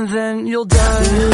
and then you'll die.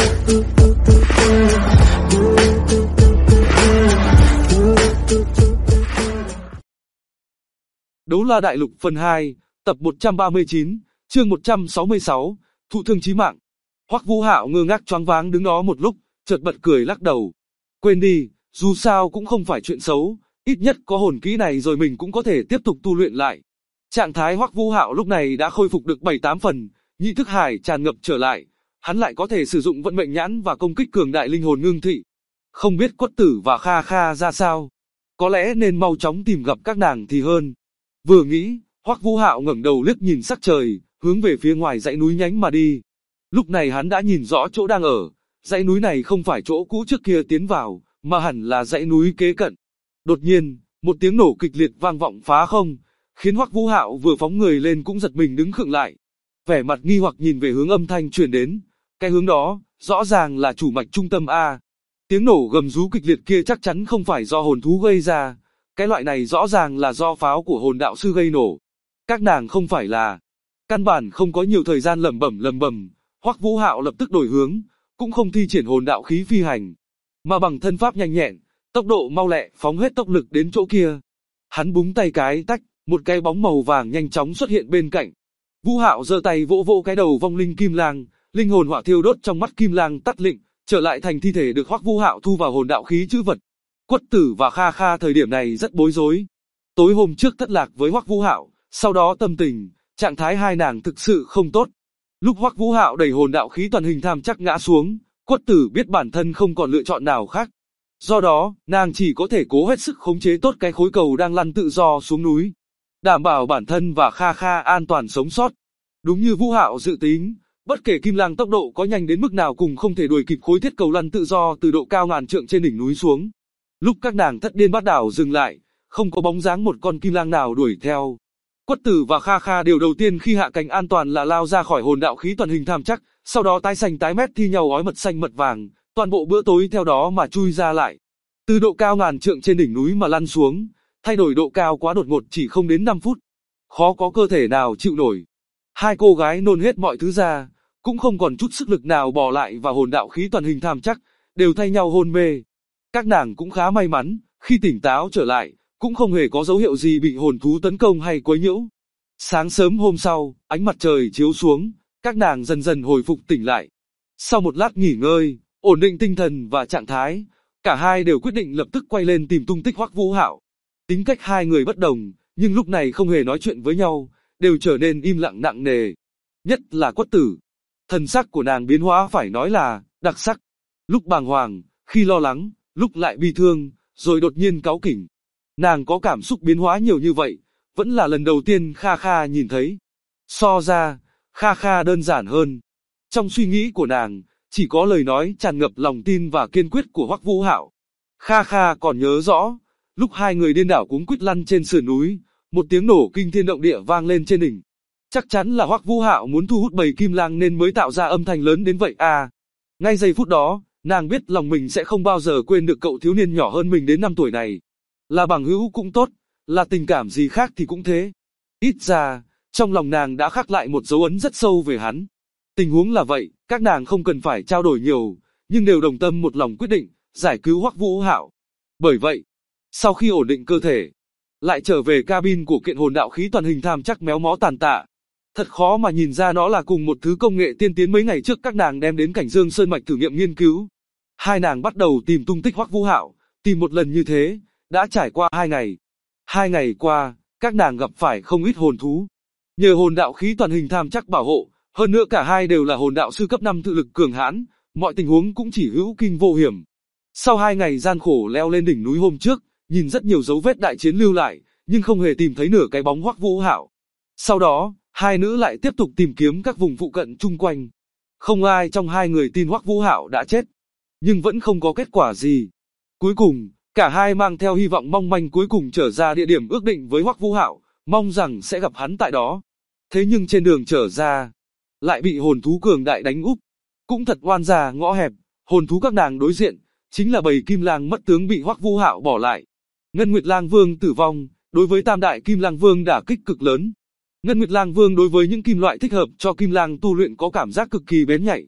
Đấu La Đại Lục phần 2, tập 139, chương 166, thụ thương chí mạng. Hoắc Vũ Hạo ngơ ngác choáng váng đứng đó một lúc, chợt bật cười lắc đầu. Quên đi, dù sao cũng không phải chuyện xấu, ít nhất có hồn kỹ này rồi mình cũng có thể tiếp tục tu luyện lại. Trạng thái Hoắc Vũ Hạo lúc này đã khôi phục được 7-8 phần, nhị thức hải tràn ngập trở lại, hắn lại có thể sử dụng vận mệnh nhãn và công kích cường đại linh hồn ngưng thị. Không biết Quất Tử và Kha Kha ra sao, có lẽ nên mau chóng tìm gặp các nàng thì hơn. Vừa nghĩ, Hoắc Vũ Hạo ngẩng đầu liếc nhìn sắc trời, hướng về phía ngoài dãy núi nhánh mà đi. Lúc này hắn đã nhìn rõ chỗ đang ở, dãy núi này không phải chỗ cũ trước kia tiến vào, mà hẳn là dãy núi kế cận. Đột nhiên, một tiếng nổ kịch liệt vang vọng phá không, khiến Hoắc Vũ Hạo vừa phóng người lên cũng giật mình đứng khựng lại. Vẻ mặt nghi hoặc nhìn về hướng âm thanh truyền đến, cái hướng đó, rõ ràng là chủ mạch trung tâm A. Tiếng nổ gầm rú kịch liệt kia chắc chắn không phải do hồn thú gây ra, cái loại này rõ ràng là do pháo của hồn đạo sư gây nổ. Các nàng không phải là... Căn bản không có nhiều thời gian lẩm bẩm, Hoắc Vũ Hạo lập tức đổi hướng, cũng không thi triển hồn đạo khí phi hành, mà bằng thân pháp nhanh nhẹn, tốc độ mau lẹ phóng hết tốc lực đến chỗ kia. Hắn búng tay cái tách, một cái bóng màu vàng nhanh chóng xuất hiện bên cạnh. Vũ Hạo giơ tay vỗ vỗ cái đầu vong linh kim lang, linh hồn hỏa thiêu đốt trong mắt kim lang tắt lịm, trở lại thành thi thể được Hoắc Vũ Hạo thu vào hồn đạo khí trữ vật. Quất Tử và Kha Kha thời điểm này rất bối rối. Tối hôm trước thất lạc với Hoắc Vũ Hạo, sau đó tâm tình, trạng thái hai nàng thực sự không tốt. Lúc Hoắc Vũ Hạo đẩy hồn đạo khí toàn hình tham chắc ngã xuống, Quất Tử biết bản thân không còn lựa chọn nào khác. Do đó, nàng chỉ có thể cố hết sức khống chế tốt cái khối cầu đang lăn tự do xuống núi, đảm bảo bản thân và Kha Kha an toàn sống sót. Đúng như Vũ Hạo dự tính, bất kể Kim Lang tốc độ có nhanh đến mức nào cũng không thể đuổi kịp khối thiết cầu lăn tự do từ độ cao ngàn trượng trên đỉnh núi xuống. Lúc các nàng thất điên bát đảo dừng lại, không có bóng dáng một con kim lang nào đuổi theo. Quất Tử và Kha Kha điều đầu tiên khi hạ cánh an toàn là lao ra khỏi hồn đạo khí toàn hình tham chắc, sau đó tái xanh tái mét thi nhau ói mật xanh mật vàng, toàn bộ bữa tối theo đó mà chui ra lại. Từ độ cao ngàn trượng trên đỉnh núi mà lăn xuống, thay đổi độ cao quá đột ngột chỉ không đến 5 phút. Khó có cơ thể nào chịu nổi. Hai cô gái nôn hết mọi thứ ra, cũng không còn chút sức lực nào bỏ lại vào hồn đạo khí toàn hình tham chắc, đều thay nhau hôn mê. Các nàng cũng khá may mắn, khi tỉnh táo trở lại, cũng không hề có dấu hiệu gì bị hồn thú tấn công hay quấy nhiễu. Sáng sớm hôm sau, ánh mặt trời chiếu xuống, các nàng dần dần hồi phục tỉnh lại. Sau một lát nghỉ ngơi, ổn định tinh thần và trạng thái, cả hai đều quyết định lập tức quay lên tìm tung tích Hoắc Vũ Hạo. Tính cách hai người bất đồng, nhưng lúc này không hề nói chuyện với nhau, đều trở nên im lặng nặng nề. Nhất là Quất Tử, thần sắc của nàng biến hóa phải nói là đặc sắc. Lúc bàng hoàng, khi lo lắng, lúc lại bi thương, rồi đột nhiên cáu kỉnh. Nàng có cảm xúc biến hóa nhiều như vậy, vẫn là lần đầu tiên Kha Kha nhìn thấy. So ra, Kha Kha đơn giản hơn. Trong suy nghĩ của nàng, chỉ có lời nói tràn ngập lòng tin và kiên quyết của Hoắc Vũ Hạo. Kha Kha còn nhớ rõ, lúc hai người điên đảo cuống quýt lăn trên sườn núi, một tiếng nổ kinh thiên động địa vang lên trên đỉnh. Chắc chắn là Hoắc Vũ Hạo muốn thu hút bầy kim lang nên mới tạo ra âm thanh lớn đến vậy à. Ngay giây phút đó, nàng biết lòng mình sẽ không bao giờ quên được cậu thiếu niên nhỏ hơn mình đến 5 tuổi này. Là bằng hữu cũng tốt, là tình cảm gì khác thì cũng thế. Ít ra, trong lòng nàng đã khắc lại một dấu ấn rất sâu về hắn. Tình huống là vậy, các nàng không cần phải trao đổi nhiều, nhưng đều đồng tâm một lòng quyết định, giải cứu Hoắc Vũ Hạo. Bởi vậy, sau khi ổn định cơ thể, lại trở về cabin của kiện hồn đạo khí toàn hình tham chắc méo mó tàn tạ. Thật khó mà nhìn ra nó là cùng một thứ công nghệ tiên tiến mấy ngày trước các nàng đem đến Cảnh Dương Sơn Mạch thử nghiệm nghiên cứu. Hai nàng bắt đầu tìm tung tích Hoắc Vũ Hạo, tìm một lần như thế, đã trải qua 2 ngày. 2 ngày qua, các nàng gặp phải không ít hồn thú. Nhờ hồn đạo khí toàn hình tham chắc bảo hộ, hơn nữa cả hai đều là hồn đạo sư cấp 5 tự lực cường hãn, mọi tình huống cũng chỉ hữu kinh vô hiểm. Sau 2 ngày gian khổ leo lên đỉnh núi hôm trước, nhìn rất nhiều dấu vết đại chiến lưu lại, nhưng không hề tìm thấy nửa cái bóng Hoắc Vũ Hạo. Sau đó, hai nữ lại tiếp tục tìm kiếm các vùng phụ cận chung quanh. Không ai trong hai người tin Hoắc Vũ Hạo đã chết, nhưng vẫn không có kết quả gì. Cuối cùng, cả hai mang theo hy vọng mong manh cuối cùng trở ra địa điểm ước định với Hoắc Vũ Hạo, mong rằng sẽ gặp hắn tại đó. Thế nhưng trên đường trở ra, lại bị hồn thú cường đại đánh úp. Cũng thật oan gia ngõ hẹp, hồn thú các nàng đối diện, chính là bầy kim lang mất tướng bị Hoắc Vũ Hạo bỏ lại. Ngân Nguyệt Lang Vương tử vong, đối với Tam Đại Kim Lang Vương đả kích cực lớn. Ngân Nguyệt Lang Vương đối với những kim loại thích hợp cho kim lang tu luyện có cảm giác cực kỳ bén nhạy.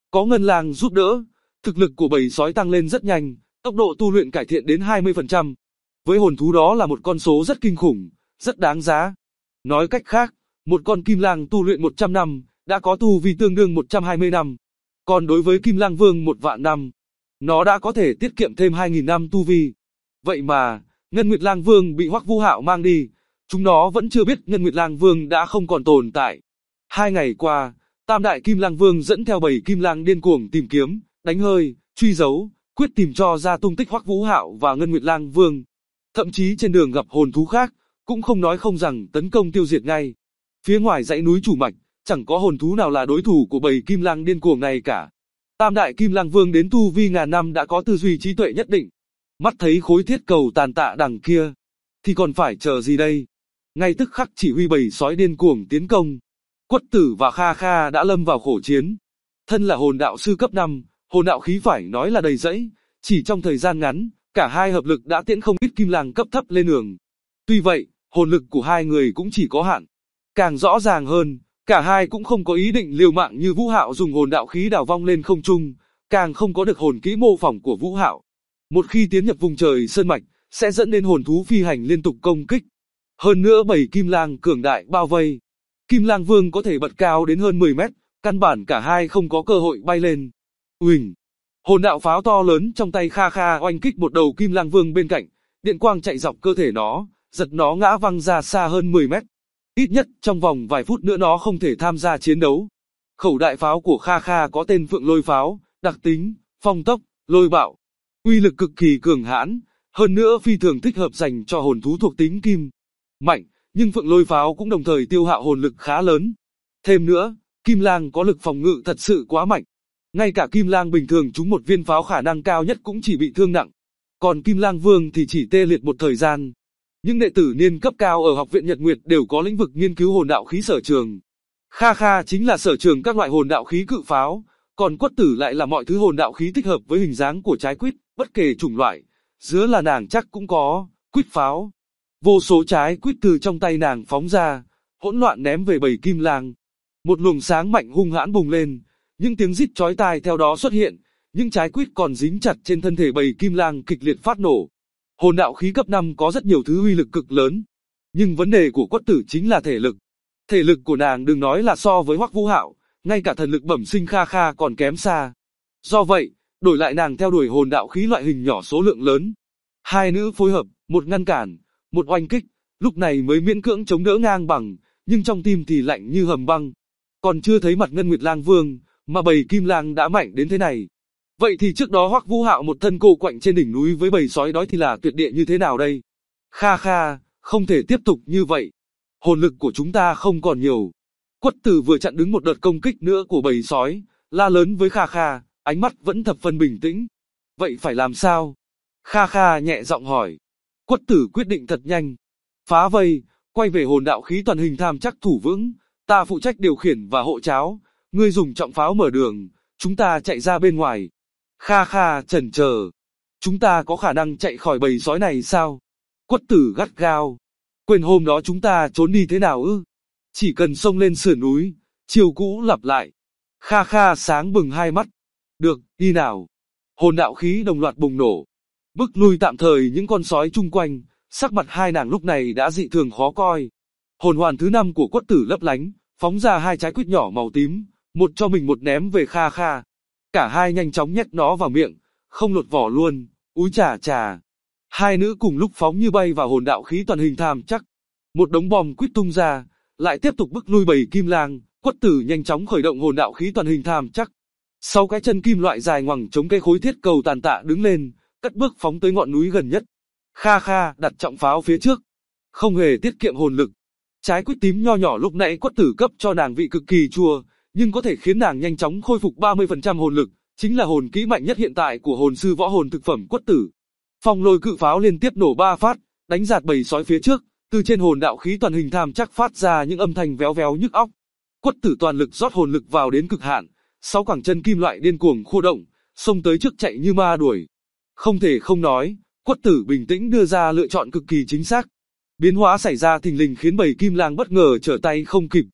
Có ngân lang giúp đỡ, thực lực của bầy sói tăng lên rất nhanh, tốc độ tu luyện cải thiện đến 20%. Với hồn thú đó là một con số rất kinh khủng, rất đáng giá. Nói cách khác, một con kim lang tu luyện 100 năm, đã có tu vi tương đương 120 năm. Còn đối với kim lang vương 1.000.000 năm, nó đã có thể tiết kiệm thêm 2.000 năm tu vi. Vậy mà, Ngân Nguyệt Lang Vương bị Hoắc Vũ Hạo mang đi, chúng nó vẫn chưa biết Ngân Nguyệt Lang Vương đã không còn tồn tại. 2 ngày qua, Tam Đại Kim Lang Vương dẫn theo bầy kim lang điên cuồng tìm kiếm, đánh hơi, truy dấu, quyết tìm cho ra tung tích Hoắc Vũ Hạo và Ngân Nguyệt Lang Vương. Thậm chí trên đường gặp hồn thú khác, cũng không nói không rằng tấn công tiêu diệt ngay. Phía ngoài dãy núi Chủ Mạch, chẳng có hồn thú nào là đối thủ của bầy kim lang điên cuồng này cả. Tam Đại Kim Lang Vương đến tu vi ngàn năm đã có tư duy trí tuệ nhất định. Mắt thấy khối thiết cầu tàn tạ đằng kia, thì còn phải chờ gì đây? Ngay tức khắc chỉ huy bầy sói điên cuồng tiến công. Quất Tử và Kha Kha đã lâm vào khổ chiến. Thân là hồn đạo sư cấp 5, hồn đạo khí phải nói là đầy rẫy, chỉ trong thời gian ngắn, cả hai hợp lực đã tiễn không ít kim lang cấp thấp lên đường. Tuy vậy, hồn lực của hai người cũng chỉ có hạn. Càng rõ ràng hơn, cả hai cũng không có ý định liều mạng như Vũ Hạo dùng hồn đạo khí đào vong lên không trung, càng không có được hồn kỹ mô phỏng của Vũ Hạo. Một khi tiến nhập vùng trời sơn mạch, sẽ dẫn đến hồn thú phi hành liên tục công kích. Hơn nữa bầy kim lang cường đại bao vây. Kim Lang Vương có thể bật cao đến hơn 10 mét, căn bản cả hai không có cơ hội bay lên. Uỳnh! Hồn đạo pháo to lớn trong tay Kha Kha oanh kích một đầu Kim Lang Vương bên cạnh, điện quang chạy dọc cơ thể nó, giật nó ngã văng ra xa hơn 10 mét. Ít nhất trong vòng vài phút nữa nó không thể tham gia chiến đấu. Khẩu đại pháo của Kha Kha có tên Phượng Lôi Pháo, đặc tính, phong tốc, lôi bạo. Uy lực cực kỳ cường hãn, hơn nữa phi thường thích hợp dành cho hồn thú thuộc tính kim. Mạnh, nhưng Phượng Lôi Pháo cũng đồng thời tiêu hao hồn lực khá lớn. Thêm nữa, Kim Lang có lực phòng ngự thật sự quá mạnh. Ngay cả Kim Lang bình thường trúng một viên pháo khả năng cao nhất cũng chỉ bị thương nặng. Còn Kim Lang Vương thì chỉ tê liệt một thời gian. Những đệ tử niên cấp cao ở Học viện Nhật Nguyệt đều có lĩnh vực nghiên cứu hồn đạo khí sở trường. Kha Kha chính là sở trường các loại hồn đạo khí cự pháo, còn Quất Tử lại là mọi thứ hồn đạo khí thích hợp với hình dáng của trái quýt, bất kể chủng loại. Dứa là nàng chắc cũng có, quýt pháo. Vô số trái quýt từ trong tay nàng phóng ra, hỗn loạn ném về bầy kim lang. Một luồng sáng mạnh hung hãn bùng lên, những tiếng rít chói tai theo đó xuất hiện, những trái quýt còn dính chặt trên thân thể bầy kim lang kịch liệt phát nổ. Hồn đạo khí cấp 5 có rất nhiều thứ uy lực cực lớn, nhưng vấn đề của Quất Tử chính là thể lực. Thể lực của nàng đừng nói là so với Hoắc Vũ Hạo, ngay cả thần lực bẩm sinh Kha Kha còn kém xa. Do vậy, đổi lại nàng theo đuổi hồn đạo khí loại hình nhỏ số lượng lớn. Hai nữ phối hợp, một ngăn cản, một oanh kích, lúc này mới miễn cưỡng chống đỡ ngang bằng, nhưng trong tim thì lạnh như hầm băng. Còn chưa thấy mặt Ngân Nguyệt Lang Vương, mà bầy kim lang đã mạnh đến thế này. Vậy thì trước đó Hoắc Vũ Hạo một thân cô quạnh trên đỉnh núi với bầy sói đói thì là tuyệt địa như thế nào đây? Kha Kha, không thể tiếp tục như vậy. Hồn lực của chúng ta không còn nhiều. Quất Tử vừa chặn đứng một đợt công kích nữa của bầy sói, la lớn với Kha Kha, ánh mắt vẫn thập phần bình tĩnh. Vậy phải làm sao? Kha Kha nhẹ giọng hỏi. Quất Tử quyết định thật nhanh. Phá vây, quay về hồn đạo khí toàn hình tham chắc thủ vững, ta phụ trách điều khiển và hộ cháo, ngươi dùng trọng pháo mở đường, chúng ta chạy ra bên ngoài. Kha Kha chần chờ. Chúng ta có khả năng chạy khỏi bầy sói này sao? Quất Tử gắt gao. Quên hôm đó chúng ta trốn đi thế nào ư? Chỉ cần xông lên sườn núi, chiều cũ lặp lại. Kha Kha sáng bừng hai mắt. Được, đi nào. Hồn đạo khí đồng loạt bùng nổ. Bức lui tạm thời những con sói chung quanh, sắc mặt hai nàng lúc này đã dị thường khó coi. Hồn hoàn thứ 5 của Quất Tử lấp lánh, phóng ra hai trái quýt nhỏ màu tím, một cho mình một ném về Kha Kha. Cả hai nhanh chóng nhét nó vào miệng, không lột vỏ luôn, úi chà chà. Hai nữ cùng lúc phóng như bay vào hồn đạo khí toàn hình tham chắc. Một đống bom quýt tung ra, lại tiếp tục bức lui bầy kim lang. Quất Tử nhanh chóng khởi động hồn đạo khí toàn hình tham chắc. 6 cái chân kim loại dài ngoằng chống cây khối thiết cầu tàn tạ đứng lên, cất bước phóng tới ngọn núi gần nhất. Kha Kha đặt trọng pháo phía trước, không hề tiết kiệm hồn lực. Trái quýt tím nho nhỏ lúc nãy Quất Tử cấp cho nàng vị cực kỳ chua, nhưng có thể khiến nàng nhanh chóng khôi phục 30% hồn lực, chính là hồn kỹ mạnh nhất hiện tại của hồn sư võ hồn thực phẩm Quất Tử. Phong lôi cự pháo liên tiếp nổ 3 phát, đánh giạt bầy sói phía trước, từ trên hồn đạo khí toàn hình tham chắc phát ra những âm thanh véo véo nhức óc. Quất Tử toàn lực rót hồn lực vào đến cực hạn, 6 quẳng chân kim loại điên cuồng khô động, xông tới trước chạy như ma đuổi. Không thể không nói, Quất Tử bình tĩnh đưa ra lựa chọn cực kỳ chính xác. Biến hóa xảy ra thình lình khiến bầy kim lang bất ngờ trở tay không kịp.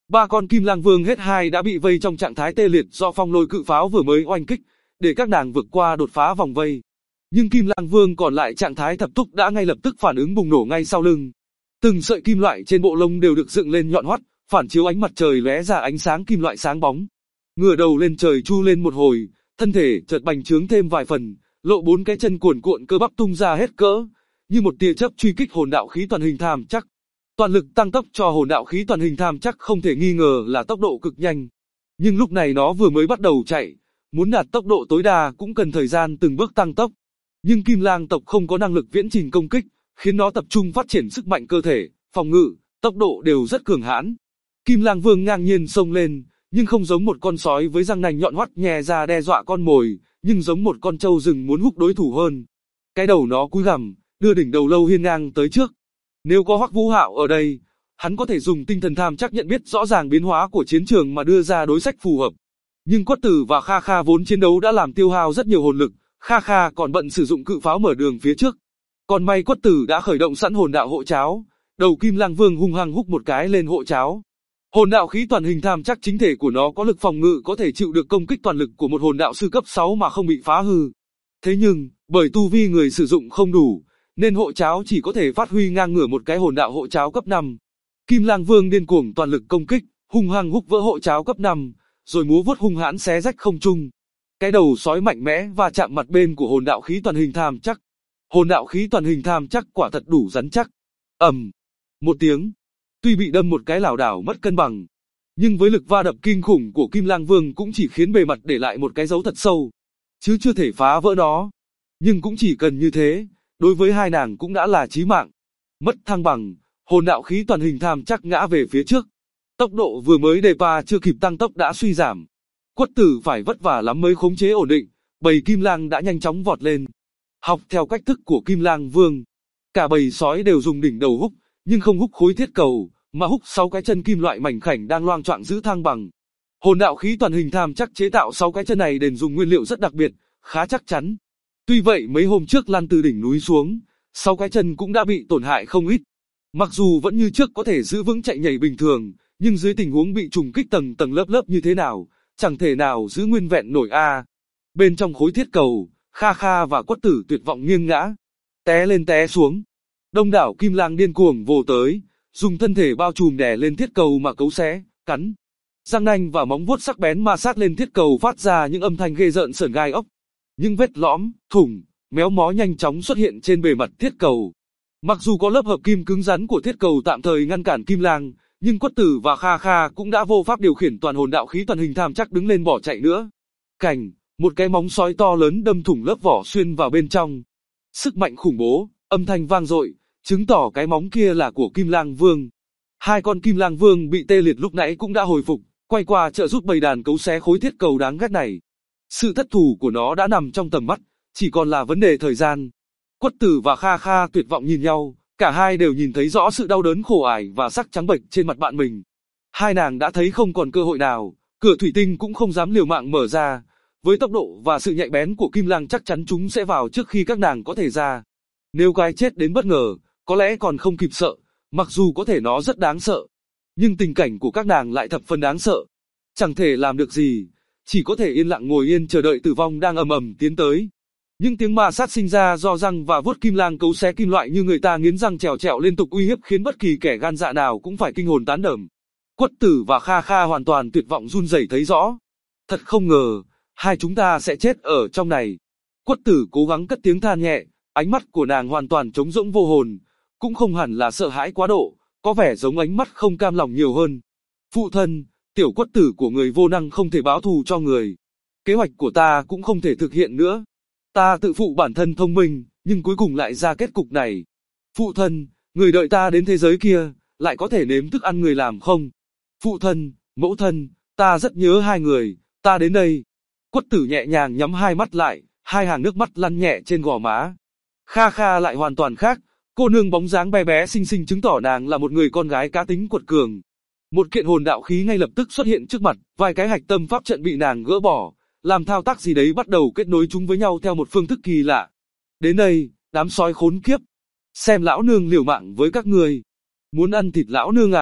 Ba con Kim Lang Vương hết hai đã bị vây trong trạng thái tê liệt do phong lôi cự pháo vừa mới oanh kích, để các nàng vượt qua đột phá vòng vây. Nhưng Kim Lang Vương còn lại trạng thái thập túc đã ngay lập tức phản ứng bùng nổ ngay sau lưng. Từng sợi kim loại trên bộ lông đều được dựng lên nhọn hoắt, phản chiếu ánh mặt trời lóe ra ánh sáng kim loại sáng bóng. Ngửa đầu lên trời chu lên một hồi, thân thể chợt bành trướng thêm vài phần, lộ bốn cái chân cuồn cuộn cơ bắp tung ra hết cỡ, như một tia chớp truy kích hồn đạo khí toàn hình tham chắc. Toàn lực tăng tốc cho hồn đạo khí toàn hình tham chắc không thể nghi ngờ là tốc độ cực nhanh. Nhưng lúc này nó vừa mới bắt đầu chạy, muốn đạt tốc độ tối đa cũng cần thời gian từng bước tăng tốc. Nhưng Kim Lang tộc không có năng lực viễn trình công kích, khiến nó tập trung phát triển sức mạnh cơ thể, phòng ngự, tốc độ đều rất cường hãn. Kim Lang Vương ngang nhiên xông lên, nhưng không giống một con sói với răng nanh nhọn hoắt nhè ra đe dọa con mồi, nhưng giống một con trâu rừng muốn húc đối thủ hơn. Cái đầu nó cúi gằm, đưa đỉnh đầu lâu hiên ngang tới trước. Nếu có Hoắc Vũ Hạo ở đây, hắn có thể dùng tinh thần tham chắc nhận biết rõ ràng biến hóa của chiến trường mà đưa ra đối sách phù hợp. Nhưng Quất Tử và Kha Kha vốn chiến đấu đã làm tiêu hao rất nhiều hồn lực, Kha Kha còn bận sử dụng cự pháo mở đường phía trước. Còn may Quất Tử đã khởi động sẵn hồn đạo hộ cháo, đầu Kim Lang Vương hung hăng húc một cái lên hộ cháo. Hồn đạo khí toàn hình tham chắc chính thể của nó có lực phòng ngự có thể chịu được công kích toàn lực của một hồn đạo sư cấp 6 mà không bị phá hư. Thế nhưng, bởi tu vi người sử dụng không đủ, nên hộ cháo chỉ có thể phát huy ngang ngửa một cái hồn đạo hộ cháo cấp 5. Kim Lang Vương điên cuồng toàn lực công kích, hung hăng húc vỡ hộ cháo cấp 5, rồi múa vuốt hung hãn xé rách không trung. Cái đầu sói mạnh mẽ và chạm mặt bên của hồn đạo khí toàn hình tham chắc. Hồn đạo khí toàn hình tham chắc quả thật đủ rắn chắc. Ầm, một tiếng. Tuy bị đâm một cái lảo đảo mất cân bằng, nhưng với lực va đập kinh khủng của Kim Lang Vương cũng chỉ khiến bề mặt để lại một cái dấu thật sâu, chứ chưa thể phá vỡ nó. Nhưng cũng chỉ cần như thế, đối với hai nàng cũng đã là chí mạng. Mất thăng bằng, hồn đạo khí toàn hình tham chắc ngã về phía trước. Tốc độ vừa mới đề pa chưa kịp tăng tốc đã suy giảm. Quất Tử phải vất vả lắm mới khống chế ổn định, bầy Kim Lang đã nhanh chóng vọt lên. Học theo cách thức của Kim Lang Vương, cả bầy sói đều dùng đỉnh đầu húc, nhưng không húc khối thiết cầu, mà húc 6 cái chân kim loại mảnh khảnh đang loang choạng giữ thăng bằng. Hồn đạo khí toàn hình tham chắc chế tạo 6 cái chân này đền dùng nguyên liệu rất đặc biệt, khá chắc chắn. Tuy vậy mấy hôm trước lăn từ đỉnh núi xuống, 6 cái chân cũng đã bị tổn hại không ít. Mặc dù vẫn như trước có thể giữ vững chạy nhảy bình thường, nhưng dưới tình huống bị trùng kích tầng tầng lớp lớp như thế nào, chẳng thể nào giữ nguyên vẹn nổi a. Bên trong khối thiết cầu, Kha Kha và Quất Tử tuyệt vọng nghiêng ngã, té lên té xuống. Đông đảo Kim Lang điên cuồng vồ tới, dùng thân thể bao trùm đè lên thiết cầu mà cấu xé, cắn. Răng nanh và móng vuốt sắc bén ma sát lên thiết cầu phát ra những âm thanh ghê rợn sởn gai ốc. Những vết lõm, thủng, méo mó nhanh chóng xuất hiện trên bề mặt thiết cầu. Mặc dù có lớp hợp kim cứng rắn của thiết cầu tạm thời ngăn cản Kim Lang, nhưng Quất Tử và Kha Kha cũng đã vô pháp điều khiển toàn hồn đạo khí toàn hình tham chắc đứng lên bỏ chạy nữa. Cành, một cái móng sói to lớn đâm thủng lớp vỏ xuyên vào bên trong. Sức mạnh khủng bố, âm thanh vang dội, chứng tỏ cái móng kia là của Kim Lang Vương. Hai con Kim Lang Vương bị tê liệt lúc nãy cũng đã hồi phục, quay qua trợ giúp bầy đàn cấu xé khối thiết cầu đáng ghét này. Sự thất thủ của nó đã nằm trong tầm mắt, chỉ còn là vấn đề thời gian. Quất Tử và Kha Kha tuyệt vọng nhìn nhau, cả hai đều nhìn thấy rõ sự đau đớn khổ ải và sắc trắng bệch trên mặt bạn mình. Hai nàng đã thấy không còn cơ hội nào, cửa thủy tinh cũng không dám liều mạng mở ra. Với tốc độ và sự nhạy bén của Kim Lang chắc chắn chúng sẽ vào trước khi các nàng có thể ra. Nếu cái chết đến bất ngờ, có lẽ còn không kịp sợ, mặc dù có thể nó rất đáng sợ. Nhưng tình cảnh của các nàng lại thập phần đáng sợ. Chẳng thể làm được gì, chỉ có thể yên lặng ngồi yên chờ đợi tử vong đang ầm ầm tiến tới. Những tiếng ma sát sinh ra do răng và vuốt Kim Lang cấu xé kim loại như người ta nghiến răng trèo trẹo liên tục uy hiếp khiến bất kỳ kẻ gan dạ nào cũng phải kinh hồn tán đờm. Quất Tử và Kha Kha hoàn toàn tuyệt vọng run rẩy thấy rõ. Thật không ngờ, hai chúng ta sẽ chết ở trong này. Quất Tử cố gắng cất tiếng than nhẹ, ánh mắt của nàng hoàn toàn trống rỗng vô hồn, cũng không hẳn là sợ hãi quá độ, có vẻ giống ánh mắt không cam lòng nhiều hơn. Phụ thân, tiểu Quất Tử của người vô năng không thể báo thù cho người. Kế hoạch của ta cũng không thể thực hiện nữa. Ta tự phụ bản thân thông minh, nhưng cuối cùng lại ra kết cục này. Phụ thân, người đợi ta đến thế giới kia, lại có thể nếm thức ăn người làm không? Phụ thân, mẫu thân, ta rất nhớ hai người, ta đến đây. Quất Tử nhẹ nhàng nhắm hai mắt lại, hai hàng nước mắt lăn nhẹ trên gò má. Kha Kha lại hoàn toàn khác, cô nương bóng dáng bé bé xinh xinh chứng tỏ nàng là một người con gái cá tính quật cường. Một kiện hồn đạo khí ngay lập tức xuất hiện trước mặt, vài cái hạch tâm pháp trận bị nàng gỡ bỏ, làm thao tác gì đấy bắt đầu kết nối chúng với nhau theo một phương thức kỳ lạ. Đến đây, đám sói khốn kiếp, xem lão nương liều mạng với các ngươi. Muốn ăn thịt lão nương à,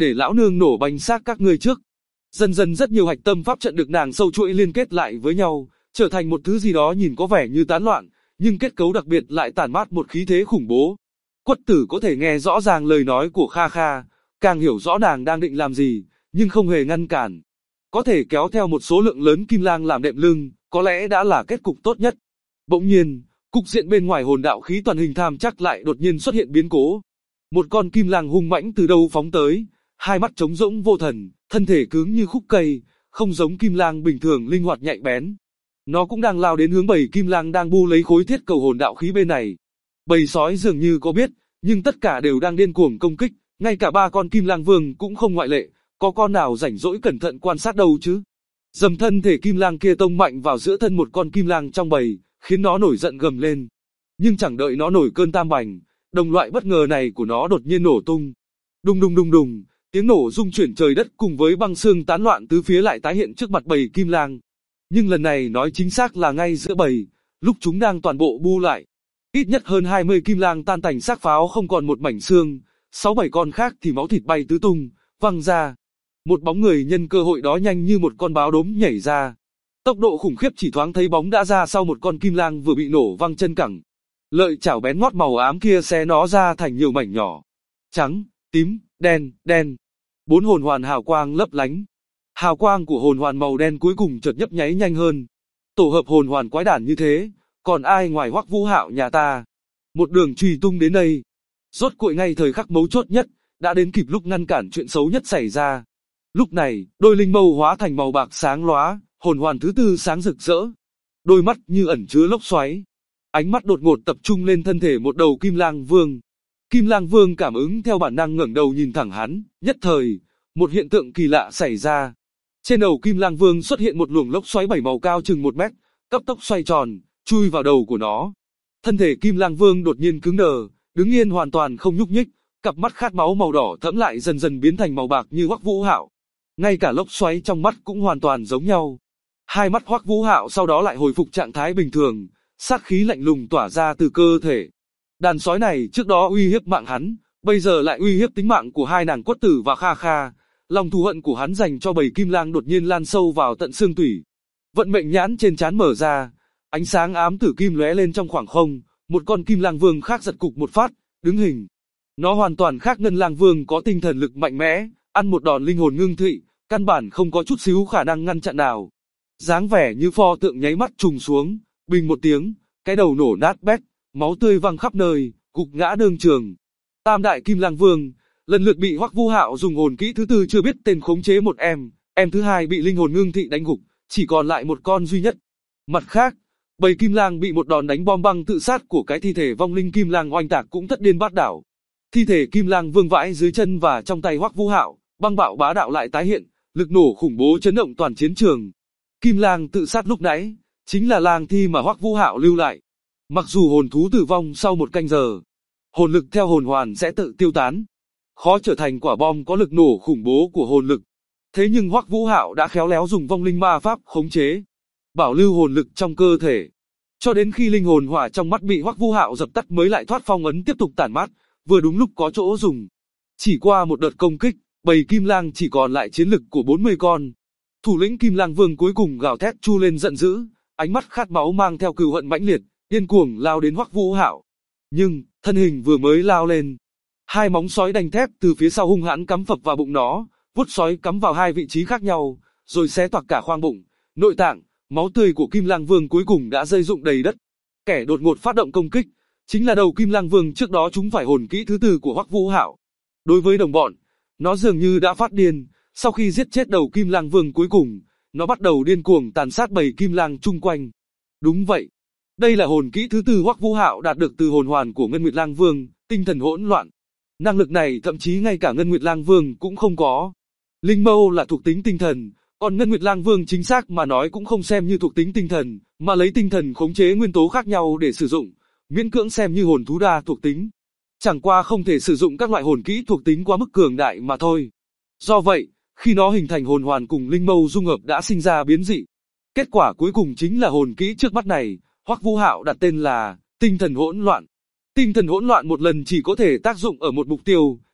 để lão nương nổ bánh xác các ngươi trước. Dần dần rất nhiều hạch tâm pháp trận được nàng sâu chuỗi liên kết lại với nhau, trở thành một thứ gì đó nhìn có vẻ như tán loạn, nhưng kết cấu đặc biệt lại tản mát một khí thế khủng bố. Quất Tử có thể nghe rõ ràng lời nói của Kha Kha, càng hiểu rõ nàng đang định làm gì, nhưng không hề ngăn cản. Có thể kéo theo một số lượng lớn kim lang làm đệm lưng, có lẽ đã là kết cục tốt nhất. Bỗng nhiên, cục diện bên ngoài hồn đạo khí toàn hình tham chắc lại đột nhiên xuất hiện biến cố. Một con kim lang hung mãnh từ đâu phóng tới, hai mắt trống rỗng vô thần, thân thể cứng như khúc cây, không giống kim lang bình thường linh hoạt nhạy bén. Nó cũng đang lao đến hướng bầy kim lang đang bu lấy khối thiết cầu hồn đạo khí bên này. Bầy sói dường như có biết, nhưng tất cả đều đang điên cuồng công kích, ngay cả ba con kim lang vương cũng không ngoại lệ, có con nào rảnh rỗi cẩn thận quan sát đâu chứ. Dầm thân thể kim lang kia tông mạnh vào giữa thân một con kim lang trong bầy, khiến nó nổi giận gầm lên. Nhưng chẳng đợi nó nổi cơn tam bành, đồng loại bất ngờ này của nó đột nhiên nổ tung. Đùng đùng đùng đùng, tiếng nổ rung chuyển trời đất cùng với băng xương tán loạn tứ phía lại tái hiện trước mặt bầy kim lang. Nhưng lần này nói chính xác là ngay giữa bầy, lúc chúng đang toàn bộ bu lại. Ít nhất hơn 20 kim lang tan thành xác pháo không còn một mảnh xương, 6-7 con khác thì máu thịt bay tứ tung, văng ra. Một bóng người nhân cơ hội đó nhanh như một con báo đốm nhảy ra. Tốc độ khủng khiếp chỉ thoáng thấy bóng đã ra sau một con kim lang vừa bị nổ văng chân cẳng. Lợi chảo bén ngót màu ám kia xé nó ra thành nhiều mảnh nhỏ. Trắng, tím, đen, đen. 4 hồn hoàn hào quang lấp lánh. Hào quang của hồn hoàn màu đen cuối cùng chợt nhấp nháy nhanh hơn. Tổ hợp hồn hoàn quái đản như thế, còn ai ngoài Hoắc Vũ Hạo nhà ta. Một đường truy tung đến đây. Rốt cuộc ngay thời khắc mấu chốt nhất, đã đến kịp lúc ngăn cản chuyện xấu nhất xảy ra. Lúc này, đôi linh mâu hóa thành màu bạc sáng lóa, hồn hoàn thứ tư sáng rực rỡ. Đôi mắt như ẩn chứa lốc xoáy. Ánh mắt đột ngột tập trung lên thân thể một đầu Kim Lang Vương. Kim Lang Vương cảm ứng theo bản năng ngẩng đầu nhìn thẳng hắn, nhất thời, một hiện tượng kỳ lạ xảy ra. Trên đầu Kim Lang Vương xuất hiện một luồng lốc xoáy 7 màu cao chừng 1 mét, cấp tốc xoay tròn, chui vào đầu của nó. Thân thể Kim Lang Vương đột nhiên cứng đờ, đứng yên hoàn toàn không nhúc nhích, cặp mắt khát máu màu đỏ thẫm lại dần dần biến thành màu bạc như Hoắc Vũ Hạo. Ngay cả lốc xoáy trong mắt cũng hoàn toàn giống nhau. Hai mắt Hoắc Vũ Hạo sau đó lại hồi phục trạng thái bình thường, sát khí lạnh lùng tỏa ra từ cơ thể. Đàn sói này trước đó uy hiếp mạng hắn, bây giờ lại uy hiếp tính mạng của hai nàng Quất Tử và Kha Kha. Lòng thù hận của hắn dành cho bầy kim lang đột nhiên lan sâu vào tận xương tủy. Vận mệnh nhãn trên trán mở ra, ánh sáng ám tử kim lóe lên trong khoảng không, một con kim lang vương khác giật cục một phát, đứng hình. Nó hoàn toàn khác ngân lang vương có tinh thần lực mạnh mẽ, ăn một đòn linh hồn ngưng thụy, căn bản không có chút xíu khả năng ngăn chặn nào. Dáng vẻ như pho tượng nháy mắt trùng xuống, bình một tiếng, cái đầu nổ nát bét, máu tươi văng khắp nơi, gục ngã đương trường. Tam đại kim lang vương lần lượt bị Hoắc Vũ Hạo dùng hồn kỹ thứ tư chưa biết tên khống chế một em thứ hai bị linh hồn ngưng thị đánh gục, chỉ còn lại một con duy nhất. Mặt khác, bầy kim lang bị một đòn đánh bom băng tự sát của cái thi thể vong linh kim lang oanh tạc cũng thất điên bát đảo. Thi thể kim lang vương vãi dưới chân và trong tay Hoắc Vũ Hạo, băng bạo bá đạo lại tái hiện, lực nổ khủng bố chấn động toàn chiến trường. Kim lang tự sát lúc nãy chính là lang thi mà Hoắc Vũ Hạo lưu lại. Mặc dù hồn thú tử vong sau 1 canh giờ, hồn lực theo hồn hoàn sẽ tự tiêu tán, khó trở thành quả bom có lực nổ khủng bố của hồn lực. Thế nhưng Hoắc Vũ Hạo đã khéo léo dùng vong linh ma pháp khống chế, bảo lưu hồn lực trong cơ thể, cho đến khi linh hồn hỏa trong mắt bị Hoắc Vũ Hạo dập tắt mới lại thoát phong ấn tiếp tục tản mát, vừa đúng lúc có chỗ dùng. Chỉ qua một đợt công kích, bầy kim lang chỉ còn lại chiến lực của 40 con. Thủ lĩnh Kim Lang Vương cuối cùng gào thét chu lên giận dữ, ánh mắt khát máu mang theo cừu hận mãnh liệt, điên cuồng lao đến Hoắc Vũ Hạo. Nhưng, thân hình vừa mới lao lên, hai móng sói đanh thép từ phía sau hung hãn cắm phập vào bụng nó, vuốt sói cắm vào hai vị trí khác nhau, rồi xé toạc cả khoang bụng, nội tạng, máu tươi của Kim Lang Vương cuối cùng đã rơi rụng đầy đất. Kẻ đột ngột phát động công kích, chính là đầu Kim Lang Vương trước đó chúng phải hồn kỹ thứ tư của Hoắc Vũ Hạo. Đối với đồng bọn, nó dường như đã phát điên, sau khi giết chết đầu Kim Lang Vương cuối cùng, nó bắt đầu điên cuồng tàn sát bầy kim lang chung quanh. Đúng vậy, đây là hồn kỹ thứ tư Hoắc Vũ Hạo đạt được từ hồn hoàn của Ngân Nguyệt Lang Vương, tinh thần hỗn loạn. Năng lực này thậm chí ngay cả Ngân Nguyệt Lang Vương cũng không có. Linh mâu là thuộc tính tinh thần, còn Ngân Nguyệt Lang Vương chính xác mà nói cũng không xem như thuộc tính tinh thần, mà lấy tinh thần khống chế nguyên tố khác nhau để sử dụng, miễn cưỡng xem như hồn thú đa thuộc tính. Chẳng qua không thể sử dụng các loại hồn kỹ thuộc tính quá mức cường đại mà thôi. Do vậy, khi nó hình thành hồn hoàn cùng linh mâu dung hợp đã sinh ra biến dị. Kết quả cuối cùng chính là hồn kỹ trước mắt này, Hoắc Vũ Hạo đặt tên là tinh thần hỗn loạn. Tinh thần hỗn loạn một lần chỉ có thể tác dụng ở một mục tiêu,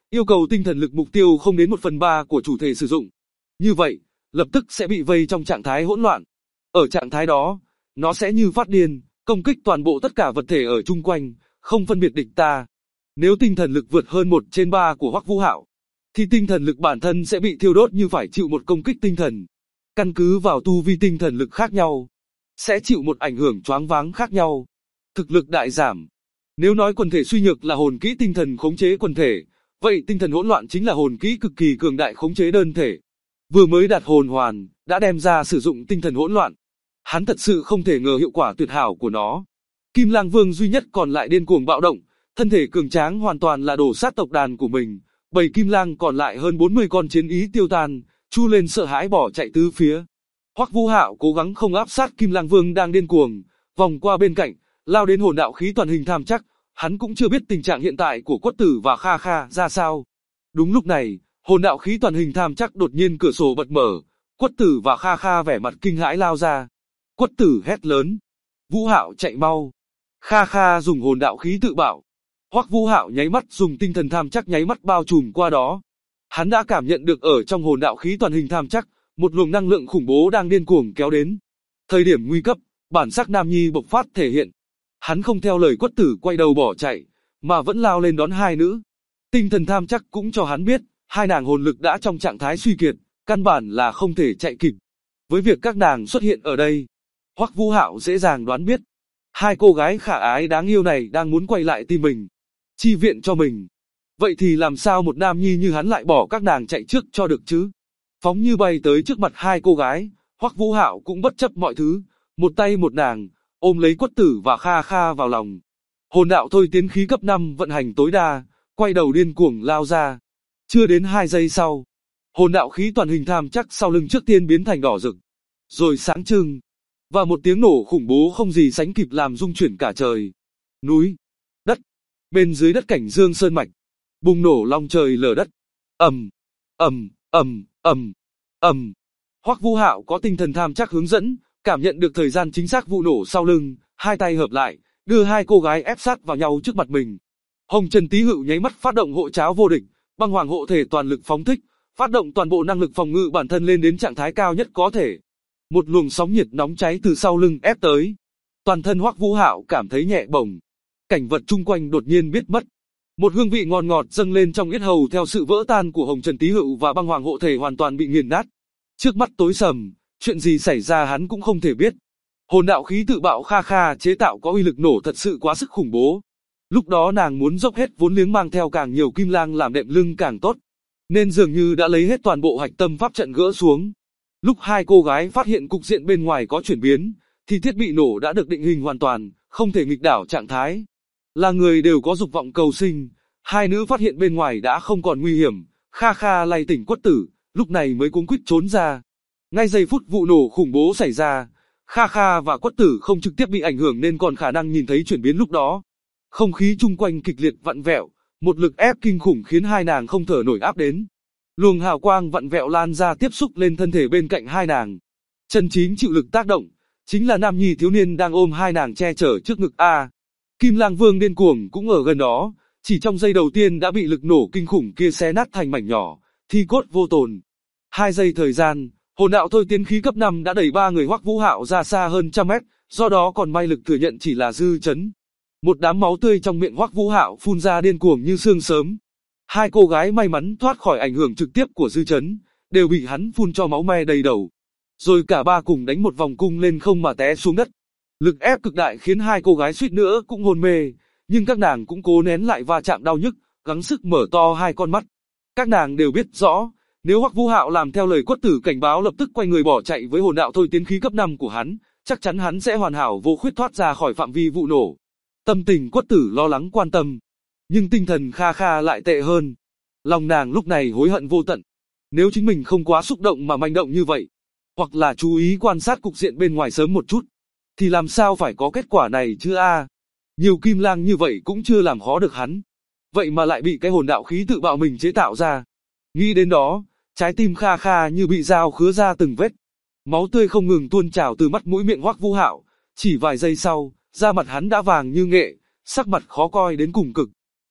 yêu cầu tinh thần lực mục tiêu không đến 1/3 của chủ thể sử dụng. Như vậy, lập tức sẽ bị vây trong trạng thái hỗn loạn. Ở trạng thái đó, nó sẽ như phát điên, công kích toàn bộ tất cả vật thể ở chung quanh, không phân biệt địch ta. Nếu tinh thần lực vượt hơn 1/3 của Hoắc Vũ Hạo, thì tinh thần lực bản thân sẽ bị thiêu đốt như phải chịu một công kích tinh thần. Căn cứ vào tu vi tinh thần lực khác nhau, sẽ chịu một ảnh hưởng choáng váng khác nhau. Thực lực đại giảm. Nếu nói quần thể suy nhược là hồn kỹ tinh thần khống chế quần thể, vậy tinh thần hỗn loạn chính là hồn kỹ cực kỳ cường đại khống chế đơn thể. Vừa mới đạt hồn hoàn, đã đem ra sử dụng tinh thần hỗn loạn. Hắn thật sự không thể ngờ hiệu quả tuyệt hảo của nó. Kim Lang Vương duy nhất còn lại điên cuồng bạo động, thân thể cường tráng hoàn toàn là đổ sát tộc đàn của mình. Bầy Kim Lang còn lại hơn 40 con chiến ý tiêu tan, chu lên sợ hãi bỏ chạy tứ phía. Hoắc Vũ Hạo cố gắng không áp sát Kim Lang Vương đang điên cuồng, vòng qua bên cạnh, lao đến hồn đạo khí toàn hình tham chắc. Hắn cũng chưa biết tình trạng hiện tại của Quất Tử và Kha Kha ra sao. Đúng lúc này, hồn đạo khí toàn hình tham chắc đột nhiên cửa sổ bật mở, Quất Tử và Kha Kha vẻ mặt kinh hãi lao ra. Quất Tử hét lớn, Vũ Hạo chạy mau. Kha Kha dùng hồn đạo khí tự bảo. Hoắc Vũ Hạo nháy mắt dùng tinh thần tham chắc nháy mắt bao trùm qua đó. Hắn đã cảm nhận được ở trong hồn đạo khí toàn hình tham chắc, một luồng năng lượng khủng bố đang điên cuồng kéo đến. Thời điểm nguy cấp, bản sắc nam nhi bộc phát thể hiện. Hắn không theo lời Quất Tử quay đầu bỏ chạy, mà vẫn lao lên đón hai nữ. Tinh thần tham chắc cũng cho hắn biết, hai nàng hồn lực đã trong trạng thái suy kiệt, căn bản là không thể chạy kịp. Với việc các nàng xuất hiện ở đây, Hoắc Vũ Hạo dễ dàng đoán biết, hai cô gái khả ái đáng yêu này đang muốn quay lại tìm mình, chi viện cho mình. Vậy thì làm sao một nam nhi như hắn lại bỏ các nàng chạy trước cho được chứ? Phóng như bay tới trước mặt hai cô gái, Hoắc Vũ Hạo cũng bất chấp mọi thứ, một tay một nàng, ôm lấy Quất Tử và Kha Kha vào lòng. Hồn đạo thôi tiến khí cấp 5 vận hành tối đa, quay đầu điên cuồng lao ra. Chưa đến 2 giây sau, hồn đạo khí toàn hình tham chắc sau lưng trước tiên biến thành đỏ rực, rồi sáng trưng, và một tiếng nổ khủng bố không gì sánh kịp làm rung chuyển cả trời, núi, đất. Bên dưới đất cảnh Dương Sơn mạch, bùng nổ long trời lở đất. Ầm, ầm, ầm, ầm, ầm. Hoắc Vũ Hạo có tinh thần tham chắc hướng dẫn, cảm nhận được thời gian chính xác vụ nổ sau lưng, hai tay hợp lại, đưa hai cô gái ép sát vào nhau trước mặt mình. Hồng Trần Tý Hựu nháy mắt phát động hộ cháo vô địch, băng hoàng hộ thể toàn lực phóng thích, phát động toàn bộ năng lực phòng ngự bản thân lên đến trạng thái cao nhất có thể. Một luồng sóng nhiệt nóng cháy từ sau lưng ép tới. Toàn thân Hoắc Vũ Hạo cảm thấy nhẹ bổng. Cảnh vật chung quanh đột nhiên biến mất. Một hương vị ngon ngọt dâng lên trong yết hầu theo sự vỡ tan của Hồng Trần Tý Hựu và băng hoàng hộ thể hoàn toàn bị nghiền nát. Trước mắt tối sầm, chuyện gì xảy ra hắn cũng không thể biết. Hồn đạo khí tự bạo Kha Kha chế tạo có uy lực nổ thật sự quá sức khủng bố. Lúc đó nàng muốn dốc hết vốn liếng mang theo càng nhiều kim lang làm đệm lưng càng tốt, nên dường như đã lấy hết toàn bộ hạch tâm pháp trận gỡ xuống. Lúc hai cô gái phát hiện cục diện bên ngoài có chuyển biến, thì thiết bị nổ đã được định hình hoàn toàn, không thể nghịch đảo trạng thái. Là người đều có dục vọng cầu sinh, hai nữ phát hiện bên ngoài đã không còn nguy hiểm, Kha Kha lay tỉnh Quất Tử, lúc này mới cuống quýt trốn ra. Ngay giây phút vụ nổ khủng bố xảy ra, Kha Kha và Quất Tử không trực tiếp bị ảnh hưởng nên còn khả năng nhìn thấy chuyển biến lúc đó. Không khí chung quanh kịch liệt vặn vẹo, một lực ép kinh khủng khiến hai nàng không thở nổi áp đến. Luồng hào quang vặn vẹo lan ra tiếp xúc lên thân thể bên cạnh hai nàng. Chân chính chịu lực tác động, chính là nam nhi thiếu niên đang ôm hai nàng che chở trước ngực a. Kim Lang Vương điên cuồng cũng ở gần đó, chỉ trong giây đầu tiên đã bị lực nổ kinh khủng kia xé nát thành mảnh nhỏ, thi cốt vô tồn. 2 giây thời gian, hồn đạo thôi tiến khí cấp 5 đã đẩy ba người Hoắc Vũ Hạo ra xa hơn trăm mét, do đó còn may lực thừa nhận chỉ là dư chấn. Một đám máu tươi trong miệng Hoắc Vũ Hạo phun ra điên cuồng như sương sớm. Hai cô gái may mắn thoát khỏi ảnh hưởng trực tiếp của dư chấn, đều bị hắn phun cho máu me đầy đầu. Rồi cả ba cùng đánh một vòng cung lên không mà té xuống đất. Lực ép cực đại khiến hai cô gái suýt nữa cũng hôn mê, nhưng các nàng cũng cố nén lại va chạm đau nhức, gắng sức mở to hai con mắt. Các nàng đều biết rõ, nếu Hoắc Vũ Hạo làm theo lời Quất Tử cảnh báo lập tức quay người bỏ chạy với hồn đạo thôi tiến khí cấp 5 của hắn, chắc chắn hắn sẽ hoàn hảo vô khuyết thoát ra khỏi phạm vi vụ nổ. Tâm tình Quất Tử lo lắng quan tâm, nhưng tinh thần Kha Kha lại tệ hơn. Lòng nàng lúc này hối hận vô tận. Nếu chính mình không quá xúc động mà manh động như vậy, hoặc là chú ý quan sát cục diện bên ngoài sớm một chút, thì làm sao phải có kết quả này chứ a? Nhiều kim lang như vậy cũng chưa làm khó được hắn, vậy mà lại bị cái hồn đạo khí tự bạo mình chế tạo ra. Nghĩ đến đó, trái tim Kha Kha như bị dao khứa ra từng vết. Máu tươi không ngừng tuôn trào từ mắt mũi miệng Hoắc Vũ Hạo, chỉ vài giây sau, da mặt hắn đã vàng như nghệ, sắc mặt khó coi đến cùng cực.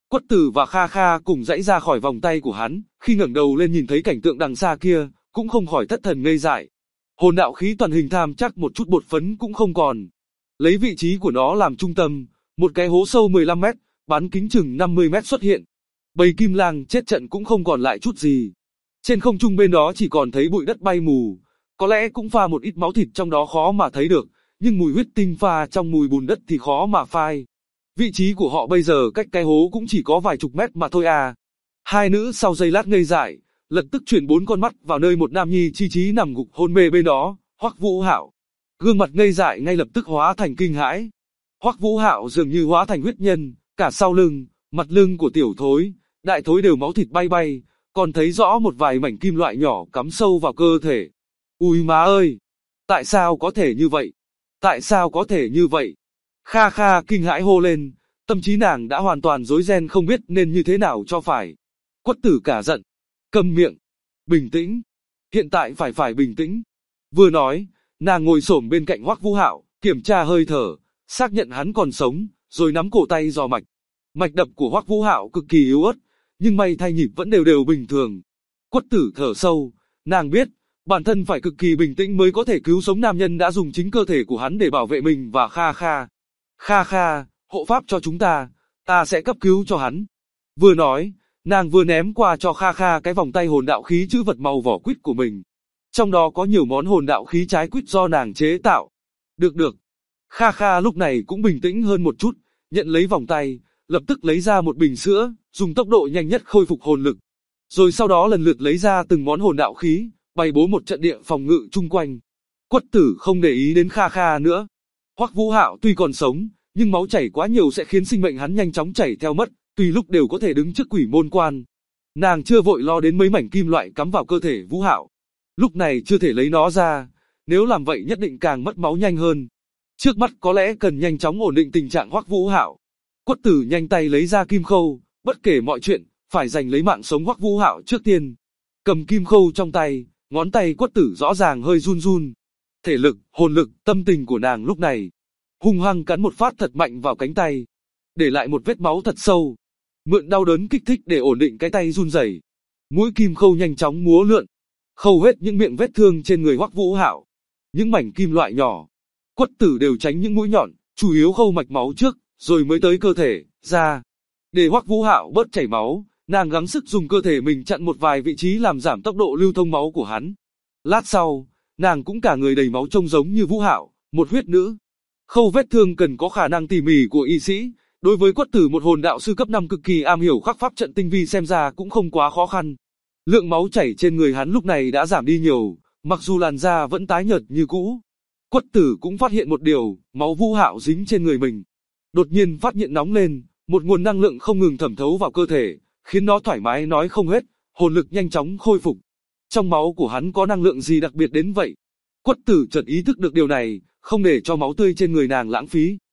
Quất Tử và Kha Kha cùng giãy ra khỏi vòng tay của hắn, khi ngẩng đầu lên nhìn thấy cảnh tượng đằng xa kia, cũng không khỏi thất thần ngây dại. Hồn đạo khí toàn hình tham chắc một chút bột phấn cũng không còn. Lấy vị trí của nó làm trung tâm, một cái hố sâu 15 mét, bán kính chừng 50 mét xuất hiện. Bầy kim lang chết trận cũng không còn lại chút gì. Trên không trung bên đó chỉ còn thấy bụi đất bay mù, có lẽ cũng pha một ít máu thịt trong đó khó mà thấy được, nhưng mùi huyết tinh pha trong mùi bùn đất thì khó mà phai. Vị trí của họ bây giờ cách cái hố cũng chỉ có vài chục mét mà thôi à. Hai nữ sau giây lát ngây dại, lập tức chuyển 4 con mắt vào nơi một nam nhi chi trí nằm gục hôn mê bên đó, Hoắc Vũ Hạo. Gương mặt ngây dại ngay lập tức hóa thành kinh hãi. Hoắc Vũ Hạo dường như hóa thành huyết nhân, cả sau lưng, mặt lưng của tiểu thối, đại thối đều máu thịt bay bay, còn thấy rõ một vài mảnh kim loại nhỏ cắm sâu vào cơ thể. Ui má ơi! Tại sao có thể như vậy? Tại sao có thể như vậy? Kha Kha kinh hãi hô lên, tâm trí nàng đã hoàn toàn rối ren không biết nên như thế nào cho phải. Quất Tử cả giận. Câm miệng. Bình tĩnh. Hiện tại phải bình tĩnh. Vừa nói, nàng ngồi xổm bên cạnh Hoắc Vũ Hạo, kiểm tra hơi thở, xác nhận hắn còn sống, rồi nắm cổ tay dò mạch. Mạch đập của Hoắc Vũ Hạo cực kỳ yếu ớt, nhưng may thay nhịp vẫn đều đều bình thường. Quất Tử thở sâu, nàng biết, bản thân phải cực kỳ bình tĩnh mới có thể cứu sống nam nhân đã dùng chính cơ thể của hắn để bảo vệ mình và Kha Kha. Kha Kha, hộ pháp cho chúng ta sẽ cấp cứu cho hắn. Vừa nói, nàng vừa ném qua cho Kha Kha cái vòng tay hồn đạo khí chữ vật màu vỏ quýt của mình. Trong đó có nhiều món hồn đạo khí trái quýt do nàng chế tạo. Được. Kha Kha lúc này cũng bình tĩnh hơn một chút, nhận lấy vòng tay, lập tức lấy ra một bình sữa, dùng tốc độ nhanh nhất khôi phục hồn lực. Rồi sau đó lần lượt lấy ra từng món hồn đạo khí, bày bố một trận địa phòng ngự chung quanh. Quất Tử không để ý đến Kha Kha nữa. Hoắc Vũ Hạo tuy còn sống, nhưng máu chảy quá nhiều sẽ khiến sinh mệnh hắn nhanh chóng chảy theo mất, tùy lúc đều có thể đứng trước quỷ môn quan. Nàng chưa vội lo đến mấy mảnh kim loại cắm vào cơ thể Vũ Hạo. Lúc này chưa thể lấy nó ra, nếu làm vậy nhất định càng mất máu nhanh hơn. Trước mắt có lẽ cần nhanh chóng ổn định tình trạng Hoắc Vũ Hạo. Quất Tử nhanh tay lấy ra kim khâu, bất kể mọi chuyện, phải giành lấy mạng sống Hoắc Vũ Hạo trước tiên. Cầm kim khâu trong tay, ngón tay Quất Tử rõ ràng hơi run run. Thể lực, hồn lực, tâm tình của nàng lúc này, hung hăng cắn một phát thật mạnh vào cánh tay, để lại một vết máu thật sâu. Mượn đau đớn kích thích để ổn định cái tay run rẩy. Mũi kim khâu nhanh chóng múa lượn, khâu hết những miệng vết thương trên người Hoắc Vũ Hạo. Những mảnh kim loại nhỏ, Quất Tử đều tránh những mũi nhọn, chủ yếu khâu mạch máu trước, rồi mới tới cơ thể, da. Để Hoắc Vũ Hạo bớt chảy máu, nàng gắng sức dùng cơ thể mình chặn một vài vị trí làm giảm tốc độ lưu thông máu của hắn. Lát sau, nàng cũng cả người đầy máu trông giống như Vũ Hạo, một huyết nữ. Khâu vết thương cần có khả năng tỉ mỉ của y sĩ, đối với Quất Tử một hồn đạo sư cấp 5 cực kỳ am hiểu khắc pháp trận tinh vi xem ra cũng không quá khó khăn. Lượng máu chảy trên người hắn lúc này đã giảm đi nhiều, mặc dù làn da vẫn tái nhợt như cũ. Quất Tử cũng phát hiện một điều, máu Vũ Hạo dính trên người mình. Đột nhiên phát hiện nóng lên, một nguồn năng lượng không ngừng thẩm thấu vào cơ thể, khiến nó thoải mái nói không hết, hồn lực nhanh chóng khôi phục. Trong máu của hắn có năng lượng gì đặc biệt đến vậy? Quất Tử chợt ý thức được điều này, không để cho máu tươi trên người nàng lãng phí.